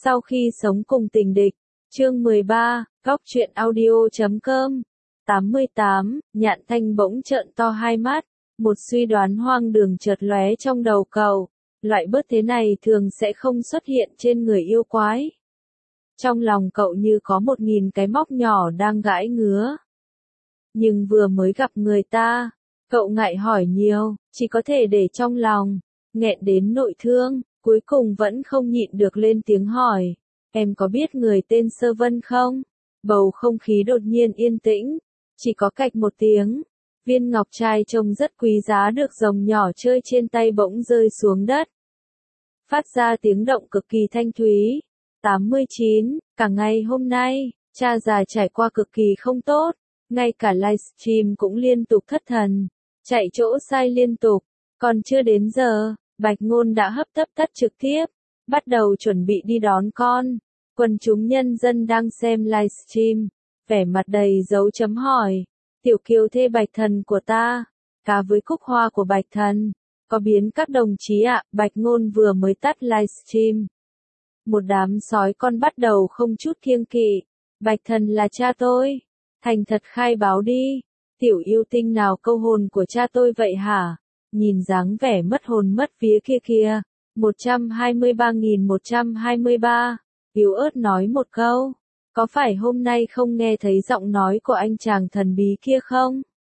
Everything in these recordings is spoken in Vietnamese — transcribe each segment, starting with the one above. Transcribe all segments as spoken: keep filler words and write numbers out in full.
Sau khi sống cùng tình địch, chương mười ba, góc truyện audio chấm com. tám mươi tám, Nhạn Thanh bỗng trợn to hai mắt, một suy đoán hoang đường chợt lóe trong đầu cậu, loại bớt thế này thường sẽ không xuất hiện trên người yêu quái. Trong lòng cậu như có một nghìn cái móc nhỏ đang gãi ngứa. Nhưng vừa mới gặp người ta, cậu ngại hỏi nhiều, chỉ có thể để trong lòng, nghẹn đến nội thương, cuối cùng vẫn không nhịn được lên tiếng hỏi, em có biết người tên Sơ Vân không? Bầu không khí đột nhiên yên tĩnh, chỉ có cạch một tiếng, viên ngọc trai trông rất quý giá được rồng nhỏ chơi trên tay bỗng rơi xuống đất. Phát ra tiếng động cực kỳ thanh thúy. tám mươi chín, cả ngày hôm nay, cha già trải qua cực kỳ không tốt, ngay cả livestream cũng liên tục thất thần, chạy chỗ sai liên tục, còn chưa đến giờ, Bạch Ngôn đã hấp tấp tắt trực tiếp, bắt đầu chuẩn bị đi đón con. Quần chúng nhân dân đang xem livestream, vẻ mặt đầy dấu chấm hỏi, tiểu kiều thê Bạch Thần của ta, cá với cúc hoa của Bạch Thần, có biến các đồng chí ạ, Bạch Ngôn vừa mới tắt livestream. Một đám sói con bắt đầu không chút kiêng kỵ, Bạch Thần là cha tôi, thành thật khai báo đi, tiểu yêu tinh nào câu hồn của cha tôi vậy hả? Nhìn dáng vẻ mất hồn mất vía kia kia, một trăm hai mươi ba nghìn một trăm hai mươi ba, yếu ớt nói một câu, có phải hôm nay không nghe thấy giọng nói của anh chàng thần bí kia không?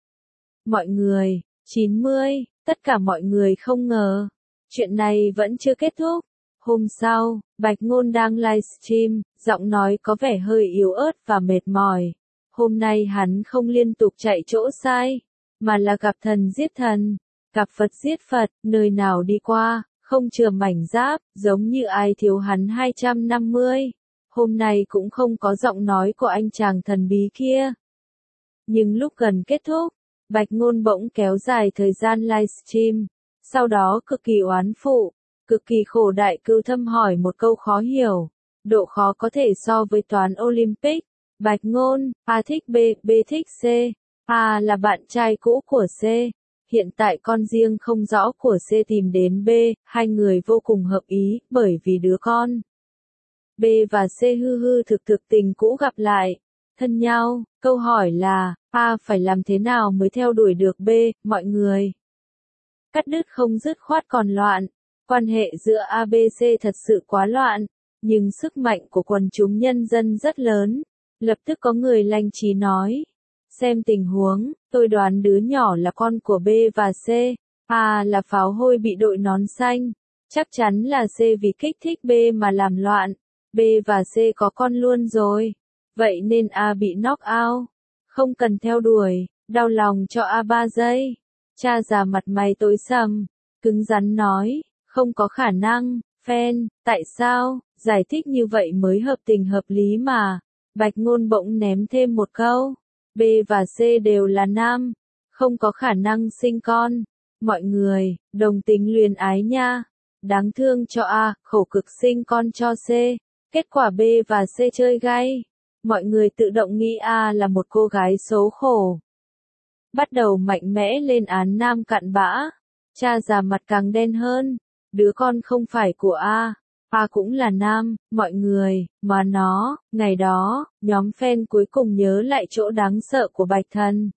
Mọi người, chín mươi, tất cả mọi người không ngờ, chuyện này vẫn chưa kết thúc. Hôm sau, Bạch Ngôn đang livestream, giọng nói có vẻ hơi yếu ớt và mệt mỏi. Hôm nay hắn không liên tục chạy chỗ sai, mà là gặp thần giết thần, gặp Phật giết Phật, nơi nào đi qua, không chừa mảnh giáp, giống như ai thiếu hắn hai trăm năm mươi. Hôm nay cũng không có giọng nói của anh chàng thần bí kia. Nhưng lúc gần kết thúc, Bạch Ngôn bỗng kéo dài thời gian livestream, sau đó cực kỳ oán phụ, cực kỳ khổ đại cưu thâm hỏi một câu khó hiểu, độ khó có thể so với toán Olympic. Bạch Ngôn, A thích B, B thích C, A là bạn trai cũ của C, hiện tại con riêng không rõ của C tìm đến B, hai người vô cùng hợp ý, bởi vì đứa con. B và C hư hư thực thực tình cũ gặp lại, thân nhau, câu hỏi là, A phải làm thế nào mới theo đuổi được B, mọi người. Cắt đứt không dứt khoát còn loạn, quan hệ giữa A B C thật sự quá loạn, nhưng sức mạnh của quần chúng nhân dân rất lớn. Lập tức có người lanh trí nói, xem tình huống, tôi đoán đứa nhỏ là con của B và C, A là pháo hôi bị đội nón xanh, chắc chắn là C vì kích thích B mà làm loạn, B và C có con luôn rồi, vậy nên A bị knock out, không cần theo đuổi, đau lòng cho A ba giây. Cha già mặt mày tối sầm, cứng rắn nói, không có khả năng, fan, tại sao, giải thích như vậy mới hợp tình hợp lý mà. Bạch Ngôn bỗng ném thêm một câu, B và C đều là nam, không có khả năng sinh con. Mọi người, đồng tính luyến ái nha. Đáng thương cho A, khổ cực sinh con cho C. Kết quả B và C chơi gay. Mọi người tự động nghĩ A là một cô gái số khổ. Bắt đầu mạnh mẽ lên án nam cặn bã. Cha già mặt càng đen hơn. Đứa con không phải của A. A cũng là nam, mọi người, mà nó, ngày đó, nhóm fan cuối cùng nhớ lại chỗ đáng sợ của Bạch Thần.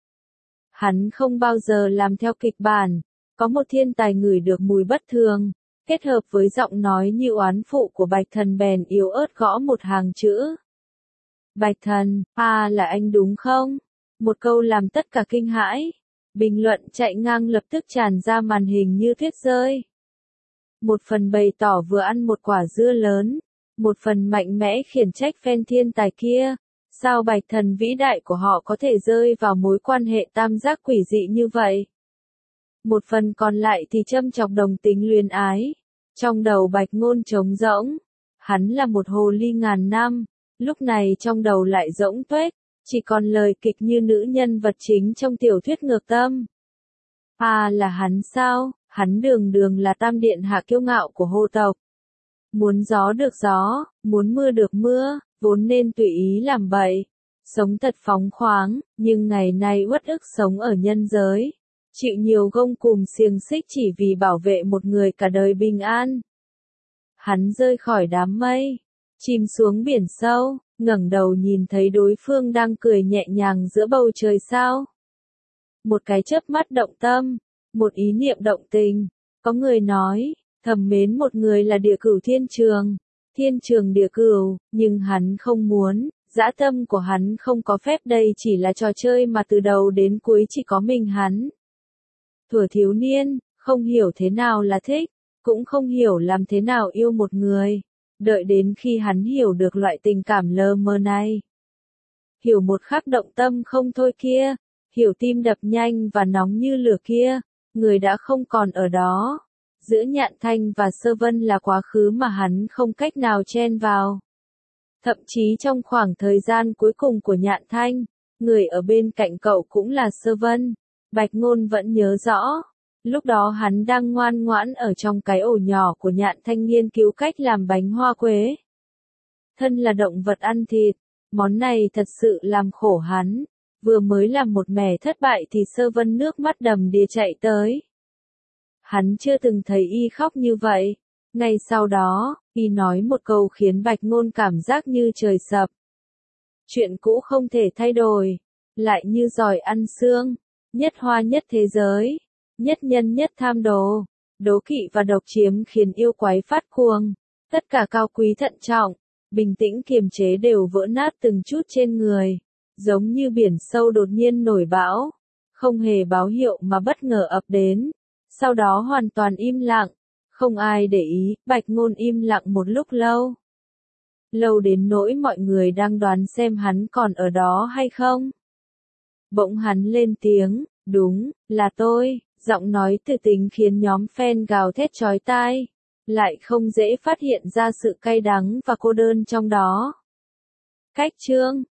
Hắn không bao giờ làm theo kịch bản, có một thiên tài ngửi được mùi bất thường, kết hợp với giọng nói như oán phụ của Bạch Thần bèn yếu ớt gõ một hàng chữ. Bạch Thần, A là anh đúng không? Một câu làm tất cả kinh hãi. Bình luận chạy ngang lập tức tràn ra màn hình như tuyết rơi. Một phần bày tỏ vừa ăn một quả dưa lớn, một phần mạnh mẽ khiển trách fan thiên tài kia, sao Bạch Thần vĩ đại của họ có thể rơi vào mối quan hệ tam giác quỷ dị như vậy. Một phần còn lại thì châm chọc đồng tính luyến ái, trong đầu Bạch Ngôn trống rỗng, hắn là một hồ ly ngàn năm, lúc này trong đầu lại rỗng tuếch, chỉ còn lời kịch như nữ nhân vật chính trong tiểu thuyết ngược tâm. À là hắn sao? Hắn đường đường là tam điện hạ kiêu ngạo của hồ tộc. Muốn gió được gió, muốn mưa được mưa, vốn nên tùy ý làm bậy. Sống thật phóng khoáng, nhưng ngày nay uất ức sống ở nhân giới. Chịu nhiều gông cùm xiềng xích chỉ vì bảo vệ một người cả đời bình an. Hắn rơi khỏi đám mây. chìm xuống biển sâu, ngẩng đầu nhìn thấy đối phương đang cười nhẹ nhàng giữa bầu trời sao. Một cái chớp mắt động tâm, một ý niệm động tình, có người nói, thầm mến một người là địa cửu thiên trường, thiên trường địa cửu, nhưng hắn không muốn, dã tâm của hắn không có phép đây chỉ là trò chơi mà từ đầu đến cuối chỉ có mình hắn. Thuở thiếu niên, không hiểu thế nào là thích, cũng không hiểu làm thế nào yêu một người, đợi đến khi hắn hiểu được loại tình cảm lơ mơ này. Hiểu một khắc động tâm không thôi kia, hiểu tim đập nhanh và nóng như lửa kia, người đã không còn ở đó. Giữa Nhạn Thanh và Sơ Vân là quá khứ mà hắn không cách nào chen vào. Thậm chí trong khoảng thời gian cuối cùng của Nhạn Thanh, người ở bên cạnh cậu cũng là Sơ Vân. Bạch Ngôn vẫn nhớ rõ. Lúc đó hắn đang ngoan ngoãn ở trong cái ổ nhỏ của Nhạn Thanh nghiên cứu cách làm bánh hoa quế. Thân là động vật ăn thịt, món này thật sự làm khổ hắn. Vừa mới làm một mẻ thất bại thì Sơ Vân nước mắt đầm đìa chạy tới. Hắn chưa từng thấy y khóc như vậy. Ngay sau đó, y nói một câu khiến Bạch Ngôn cảm giác như trời sập. Chuyện cũ không thể thay đổi, lại như giỏi ăn xương, nhất hoa nhất thế giới, nhất nhân nhất tham đồ, đố kỵ và độc chiếm khiến yêu quái phát cuồng. Tất cả cao quý thận trọng, bình tĩnh kiềm chế đều vỡ nát từng chút trên người, giống như biển sâu đột nhiên nổi bão, không hề báo hiệu mà bất ngờ ập đến. Sau đó hoàn toàn im lặng, không ai để ý, Bạch Ngôn im lặng một lúc lâu. Lâu đến nỗi mọi người đang đoán xem hắn còn ở đó hay không. Bỗng hắn lên tiếng, đúng, là tôi, giọng nói từ tính khiến nhóm fan gào thét chói tai, lại không dễ phát hiện ra sự cay đắng và cô đơn trong đó. Cách chương